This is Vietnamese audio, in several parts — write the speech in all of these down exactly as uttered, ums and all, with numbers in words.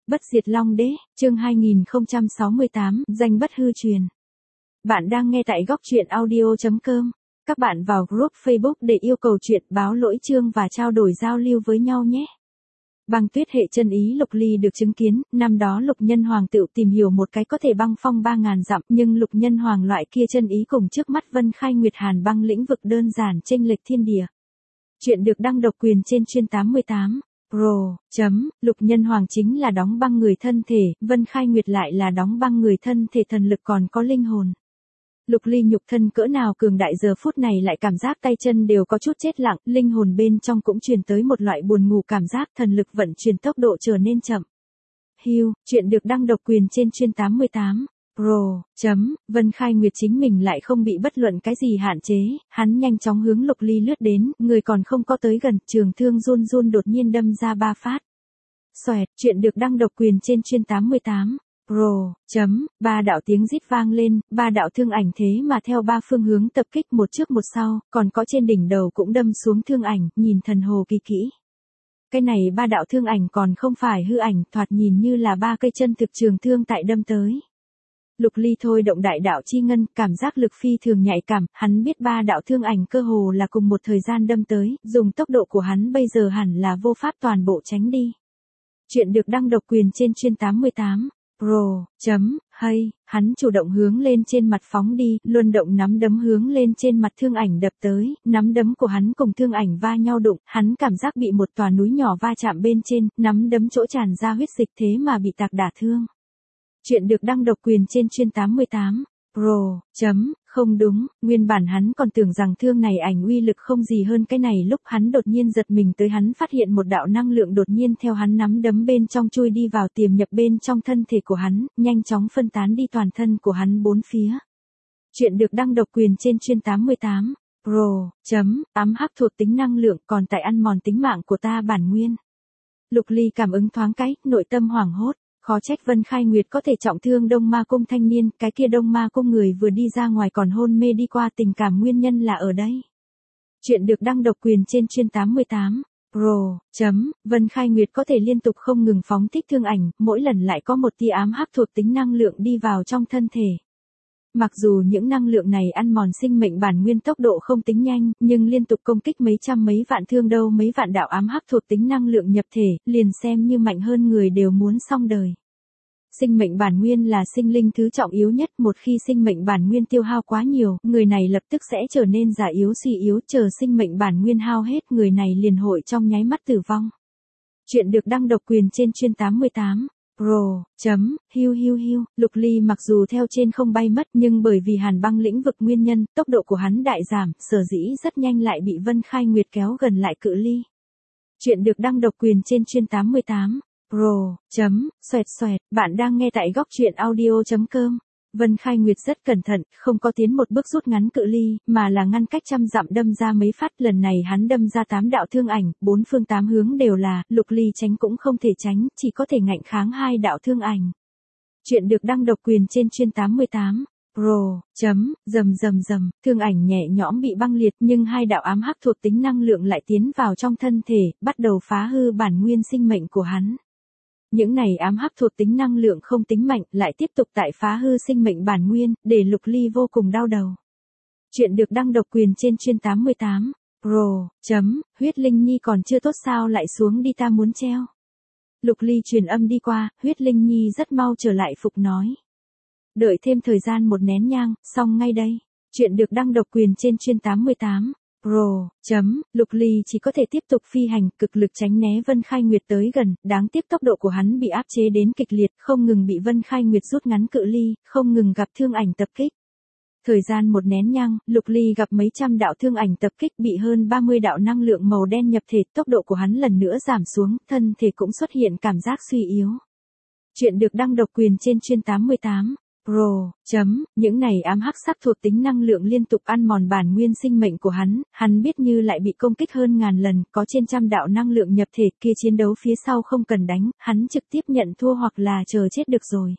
Bất diệt Long Đế, chương hai nghìn không trăm sáu mươi tám, danh bất hư truyền. Bạn đang nghe tại góc truyện audio chấm com. Các bạn vào group Facebook để yêu cầu chuyện, báo lỗi chương và trao đổi giao lưu với nhau nhé. Băng tuyết hệ chân ý Lục Ly được chứng kiến, năm đó Lục Nhân Hoàng tự tìm hiểu một cái có thể băng phong ba ngàn dặm, nhưng Lục Nhân Hoàng loại kia chân ý cùng trước mắt Vân Khai Nguyệt Hàn băng lĩnh vực đơn giản chênh lệch thiên địa. Chuyện được đăng độc quyền trên chuyên tám mươi tám. Pro, chấm, Lục Nhân Hoàng chính là đóng băng người thân thể, Vân Khai Nguyệt lại là đóng băng người thân thể thần lực còn có linh hồn. Lục Ly nhục thân cỡ nào cường đại giờ phút này lại cảm giác tay chân đều có chút chết lặng, linh hồn bên trong cũng truyền tới một loại buồn ngủ cảm giác, thần lực vận chuyển tốc độ trở nên chậm. Hưu, chuyện được đăng độc quyền trên chuyên tám mươi tám. Pro, chấm, Vân Khai Nguyệt chính mình lại không bị bất luận cái gì hạn chế, hắn nhanh chóng hướng Lục Ly lướt đến, người còn không có tới gần, trường thương run run đột nhiên đâm ra ba phát. Xoẹt, chuyện được đăng độc quyền trên chuyên tám mươi tám. Pro, chấm, ba đạo tiếng rít vang lên, ba đạo thương ảnh thế mà theo ba phương hướng tập kích một trước một sau, còn có trên đỉnh đầu cũng đâm xuống thương ảnh, nhìn thần hồ kỳ kỹ. Cái này ba đạo thương ảnh còn không phải hư ảnh, thoạt nhìn như là ba cây chân thực trường thương tại đâm tới. Lục Ly thôi động đại đạo chi ngân, cảm giác lực phi thường nhạy cảm, hắn biết ba đạo thương ảnh cơ hồ là cùng một thời gian đâm tới, dùng tốc độ của hắn bây giờ hẳn là vô pháp toàn bộ tránh đi. Chuyện được đăng độc quyền trên chuyên tám mươi tám. Pro, chấm, hay, hắn chủ động hướng lên trên mặt phóng đi, luân động nắm đấm hướng lên trên mặt thương ảnh đập tới, nắm đấm của hắn cùng thương ảnh va nhau đụng, hắn cảm giác bị một tòa núi nhỏ va chạm bên trên, nắm đấm chỗ tràn ra huyết dịch thế mà bị tạc đả thương. Chuyện được đăng độc quyền trên chuyên tám mươi tám. Pro, chấm, không đúng, nguyên bản hắn còn tưởng rằng thương này ảnh uy lực không gì hơn cái này, lúc hắn đột nhiên giật mình tới hắn phát hiện một đạo năng lượng đột nhiên theo hắn nắm đấm bên trong chui đi vào tiềm nhập bên trong thân thể của hắn, nhanh chóng phân tán đi toàn thân của hắn bốn phía. Chuyện được đăng độc quyền trên chuyên tám mươi tám. Pro, chấm, ám hắc thuộc tính năng lượng còn tại ăn mòn tính mạng của ta bản nguyên. Lục Ly cảm ứng thoáng cái, nội tâm hoảng hốt. Khó trách Vân Khai Nguyệt có thể trọng thương Đông Ma Cung thanh niên, cái kia Đông Ma Cung người vừa đi ra ngoài còn hôn mê đi qua, tình cảm nguyên nhân là ở đây. Chuyện được đăng độc quyền trên chuyên tám mươi tám. Pro, chấm, Vân Khai Nguyệt có thể liên tục không ngừng phóng thích thương ảnh, mỗi lần lại có một tia ám hắc thuộc tính năng lượng đi vào trong thân thể. Mặc dù những năng lượng này ăn mòn sinh mệnh bản nguyên tốc độ không tính nhanh, nhưng liên tục công kích mấy trăm mấy vạn thương đâu mấy vạn đạo ám hắc thuộc tính năng lượng nhập thể, liền xem như mạnh hơn người đều muốn xong đời. Sinh mệnh bản nguyên là sinh linh thứ trọng yếu nhất, một khi sinh mệnh bản nguyên tiêu hao quá nhiều, người này lập tức sẽ trở nên già yếu suy yếu, chờ sinh mệnh bản nguyên hao hết, người này liền hội trong nháy mắt tử vong. Chuyện được đăng độc quyền trên chuyên tám mươi tám. Pro, chấm, hiu hiu hiu, Lục Ly mặc dù theo trên không bay mất nhưng bởi vì hàn băng lĩnh vực nguyên nhân, tốc độ của hắn đại giảm, sở dĩ rất nhanh lại bị Vân Khai Nguyệt kéo gần lại cự ly. Chuyện được đăng độc quyền trên chuyên tám mươi tám. Pro, chấm, xoẹt xoẹt, bạn đang nghe tại góc truyện audio chấm com. Vân Khai Nguyệt rất cẩn thận, không có tiến một bước rút ngắn cự ly, mà là ngăn cách trăm dặm đâm ra mấy phát, lần này hắn đâm ra tám đạo thương ảnh, bốn phương tám hướng đều là, Lục Ly tránh cũng không thể tránh, chỉ có thể ngạnh kháng hai đạo thương ảnh. Chuyện được đăng độc quyền trên chuyên tám mươi tám. Pro, chấm, rầm rầm rầm, thương ảnh nhẹ nhõm bị băng liệt nhưng hai đạo ám hắc thuộc tính năng lượng lại tiến vào trong thân thể, bắt đầu phá hư bản nguyên sinh mệnh của hắn. Những này ám hắc thuộc tính năng lượng không tính mạnh, lại tiếp tục tại phá hư sinh mệnh bản nguyên, để Lục Ly vô cùng đau đầu. Chuyện được đăng độc quyền trên chuyên tám mươi tám. Pro, chấm, huyết linh nhi còn chưa tốt sao lại xuống đi, ta muốn treo. Lục Ly truyền âm đi qua, huyết linh nhi rất mau trở lại phục nói. Đợi thêm thời gian một nén nhang, xong ngay đây. Chuyện được đăng độc quyền trên chuyên tám mươi tám. Pro, chấm, Lục Ly chỉ có thể tiếp tục phi hành, cực lực tránh né Vân Khai Nguyệt tới gần, đáng tiếc tốc độ của hắn bị áp chế đến kịch liệt, không ngừng bị Vân Khai Nguyệt rút ngắn cự ly, không ngừng gặp thương ảnh tập kích. Thời gian một nén nhang, Lục Ly gặp mấy trăm đạo thương ảnh tập kích, bị hơn ba mươi đạo năng lượng màu đen nhập thể, tốc độ của hắn lần nữa giảm xuống, thân thể cũng xuất hiện cảm giác suy yếu. Chuyện được đăng độc quyền trên chuyên tám mươi tám. Pro, chấm, những này ám hắc sắc thuộc tính năng lượng liên tục ăn mòn bản nguyên sinh mệnh của hắn, hắn biết như lại bị công kích hơn ngàn lần, có trên trăm đạo năng lượng nhập thể, kia chiến đấu phía sau không cần đánh, hắn trực tiếp nhận thua hoặc là chờ chết được rồi.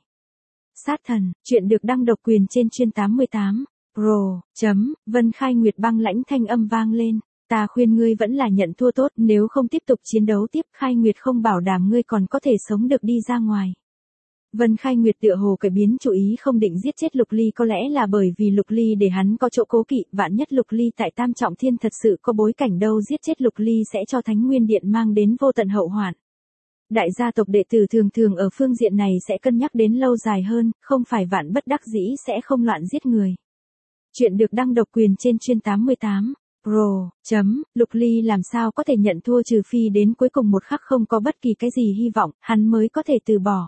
Sát thần, chuyện được đăng độc quyền trên chuyên tám mươi tám. Pro, chấm, Vân Khai Nguyệt băng lãnh thanh âm vang lên. Ta khuyên ngươi vẫn là nhận thua tốt, nếu không tiếp tục chiến đấu tiếp, Khai Nguyệt không bảo đảm ngươi còn có thể sống được đi ra ngoài. Vân Khai Nguyệt tựa hồ cải biến chủ ý không định giết chết Lục Ly, có lẽ là bởi vì Lục Ly để hắn có chỗ cố kỵ, vạn nhất Lục Ly tại Tam Trọng Thiên thật sự có bối cảnh đâu, giết chết Lục Ly sẽ cho Thánh Nguyên Điện mang đến vô tận hậu hoạn. Đại gia tộc đệ tử thường thường ở phương diện này sẽ cân nhắc đến lâu dài hơn, không phải vạn bất đắc dĩ sẽ không loạn giết người. Chuyện được đăng độc quyền trên chuyên tám mươi tám. Pro, chấm, Lục Ly làm sao có thể nhận thua trừ phi đến cuối cùng một khắc không có bất kỳ cái gì hy vọng, hắn mới có thể từ bỏ.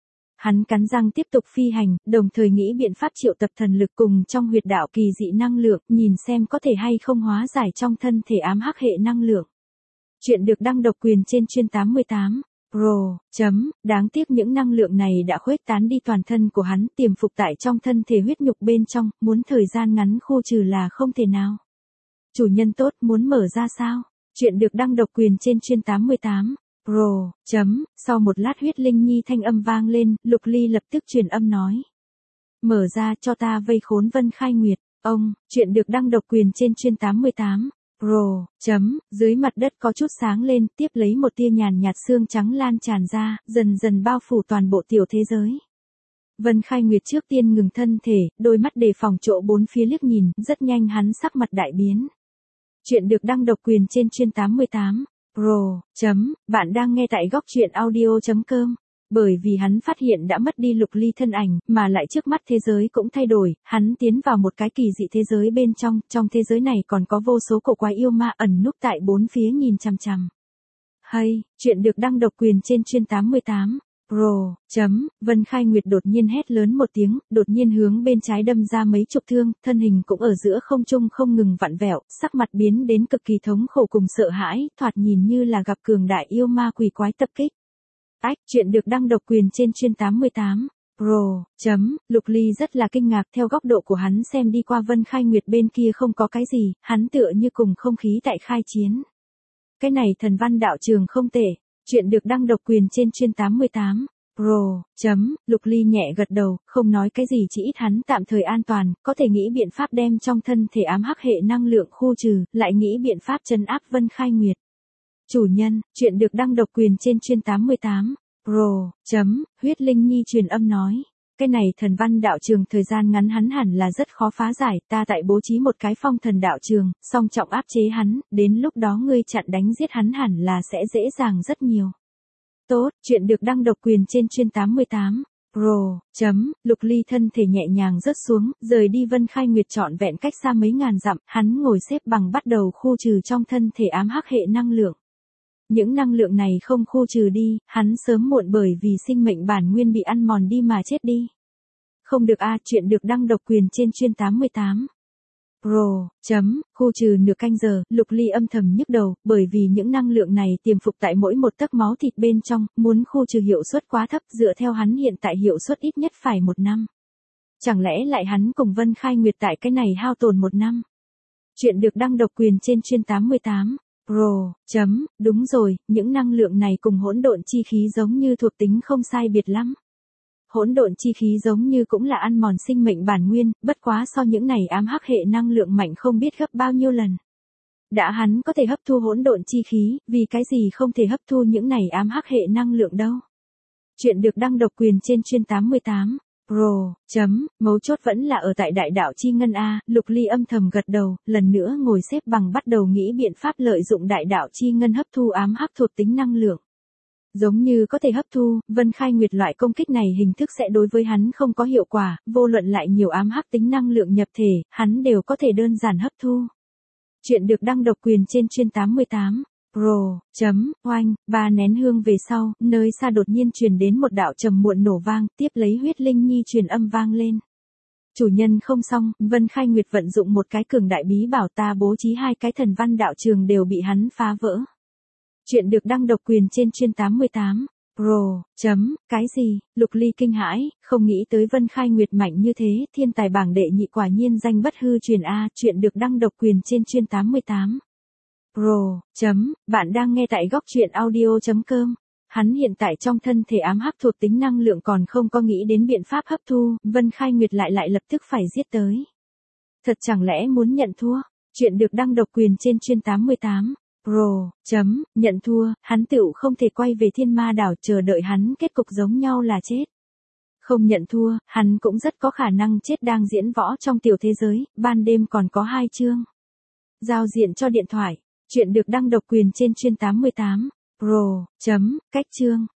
Hắn cắn răng tiếp tục phi hành, đồng thời nghĩ biện pháp triệu tập thần lực cùng trong huyệt đạo kỳ dị năng lượng, nhìn xem có thể hay không hóa giải trong thân thể ám hắc hệ năng lượng. Chuyện được đăng độc quyền trên chuyên tám mươi tám. Pro, chấm, đáng tiếc những năng lượng này đã khuếch tán đi toàn thân của hắn, tiềm phục tại trong thân thể huyết nhục bên trong, muốn thời gian ngắn khu trừ là không thể nào. Chủ nhân tốt, muốn mở ra sao? Chuyện được đăng độc quyền trên chuyên tám mươi tám. Pro, chấm, sau một lát huyết linh nhi thanh âm vang lên, Lục Ly lập tức truyền âm nói. Mở ra cho ta vây khốn Vân Khai Nguyệt. Ông, chuyện được đăng độc quyền trên chuyên tám mươi tám. Pro, chấm, dưới mặt đất có chút sáng lên, tiếp lấy một tia nhàn nhạt xương trắng lan tràn ra, dần dần bao phủ toàn bộ tiểu thế giới. Vân Khai Nguyệt trước tiên ngừng thân thể, đôi mắt đề phòng chỗ bốn phía liếc nhìn, rất nhanh hắn sắc mặt đại biến. Chuyện được đăng độc quyền trên chuyên tám mươi tám. Pro, chấm, bạn đang nghe tại góc truyện audio.com. Bởi vì hắn phát hiện đã mất đi Lục Ly thân ảnh, mà lại trước mắt thế giới cũng thay đổi, hắn tiến vào một cái kỳ dị thế giới bên trong, trong thế giới này còn có vô số cổ quái yêu ma ẩn núp tại bốn phía nhìn chằm chằm. Hay, chuyện được đăng độc quyền trên chuyên tám mươi tám. Pro, chấm, Vân Khai Nguyệt đột nhiên hét lớn một tiếng, đột nhiên hướng bên trái đâm ra mấy chục thương, thân hình cũng ở giữa không trung không ngừng vặn vẹo, sắc mặt biến đến cực kỳ thống khổ cùng sợ hãi, thoạt nhìn như là gặp cường đại yêu ma quỷ quái tập kích. Ách, chuyện được đăng độc quyền trên chuyên tám mươi tám. Pro, chấm, Lục Ly rất là kinh ngạc, theo góc độ của hắn xem đi qua Vân Khai Nguyệt bên kia không có cái gì, hắn tựa như cùng không khí tại khai chiến. Cái này thần văn đạo trường không tệ. Chuyện được đăng độc quyền trên chuyên tám mươi tám. Pro, chấm, Lục Ly nhẹ gật đầu, không nói cái gì, chỉ ít hắn tạm thời an toàn, có thể nghĩ biện pháp đem trong thân thể ám hắc hệ năng lượng khu trừ, lại nghĩ biện pháp trấn áp Vân Khai Nguyệt. Chủ nhân, chuyện được đăng độc quyền trên chuyên tám mươi tám. Pro, chấm, huyết linh nhi truyền âm nói. Cái này thần văn đạo trường thời gian ngắn hắn hẳn là rất khó phá giải, ta tại bố trí một cái phong thần đạo trường, song trọng áp chế hắn, đến lúc đó ngươi chặn đánh giết hắn hẳn là sẽ dễ dàng rất nhiều. Tốt, chuyện được đăng độc quyền trên chuyên tám mươi tám. Pro, chấm, Lục Ly thân thể nhẹ nhàng rớt xuống, rời đi Vân Khai Nguyệt trọn vẹn cách xa mấy ngàn dặm, hắn ngồi xếp bằng bắt đầu khu trừ trong thân thể ám hắc hệ năng lượng. Những năng lượng này không khu trừ đi, hắn sớm muộn bởi vì sinh mệnh bản nguyên bị ăn mòn đi mà chết đi. Không được a, chuyện được đăng độc quyền trên chuyên tám mươi tám. Pro, chấm, khu trừ nửa canh giờ, Lục Ly âm thầm nhức đầu, bởi vì những năng lượng này tiềm phục tại mỗi một tấc máu thịt bên trong, muốn khu trừ hiệu suất quá thấp, dựa theo hắn hiện tại hiệu suất ít nhất phải một năm. Chẳng lẽ lại hắn cùng Vân Khai Nguyệt tại cái này hao tổn một năm? Chuyện được đăng độc quyền trên chuyên tám mươi tám. Pro, chấm, đúng rồi, những năng lượng này cùng hỗn độn chi khí giống như thuộc tính không sai biệt lắm. Hỗn độn chi khí giống như cũng là ăn mòn sinh mệnh bản nguyên, bất quá so những này ám hắc hệ năng lượng mạnh không biết gấp bao nhiêu lần. Đã hắn có thể hấp thu hỗn độn chi khí, vì cái gì không thể hấp thu những này ám hắc hệ năng lượng đâu. Chuyện được đăng độc quyền trên chuyên tám mươi tám. Pro, chấm, mấu chốt vẫn là ở tại đại đạo chi ngân A, Lục Ly âm thầm gật đầu, lần nữa ngồi xếp bằng bắt đầu nghĩ biện pháp lợi dụng đại đạo chi ngân hấp thu ám hắc thuộc tính năng lượng. Giống như có thể hấp thu, Vân Khai Nguyệt loại công kích này hình thức sẽ đối với hắn không có hiệu quả, vô luận lại nhiều ám hắc tính năng lượng nhập thể, hắn đều có thể đơn giản hấp thu. Chuyện được đăng độc quyền trên chuyên tám mươi tám. Pro, chấm, oanh, ba nén hương về sau, nơi xa đột nhiên truyền đến một đạo trầm muộn nổ vang, tiếp lấy huyết linh nhi truyền âm vang lên. Chủ nhân không xong, Vân Khai Nguyệt vận dụng một cái cường đại bí bảo, ta bố trí hai cái thần văn đạo trường đều bị hắn phá vỡ. Chuyện được đăng độc quyền trên chuyên tám mươi tám. Pro, chấm, cái gì, Lục Ly kinh hãi, không nghĩ tới Vân Khai Nguyệt mạnh như thế, thiên tài bảng đệ nhị quả nhiên danh bất hư truyền A, chuyện được đăng độc quyền trên chuyên tám mươi tám. Pro, chấm, bạn đang nghe tại góc truyện audio.com. Hắn hiện tại trong thân thể ám hắc thuộc tính năng lượng còn không có nghĩ đến biện pháp hấp thu, Vân Khai Nguyệt lại lại lập tức phải giết tới. Thật chẳng lẽ muốn nhận thua? Chuyện được đăng độc quyền trên chuyên tám mươi tám Pro. Chấm, nhận thua, hắn tựu không thể quay về thiên ma đảo, chờ đợi hắn kết cục giống nhau là chết. Không nhận thua, hắn cũng rất có khả năng chết đang diễn võ trong tiểu thế giới, ban đêm còn có hai chương. Giao diện cho điện thoại. Chuyện được đăng độc quyền trên chuyên tám mươi tám Pro. Chấm, cách chương.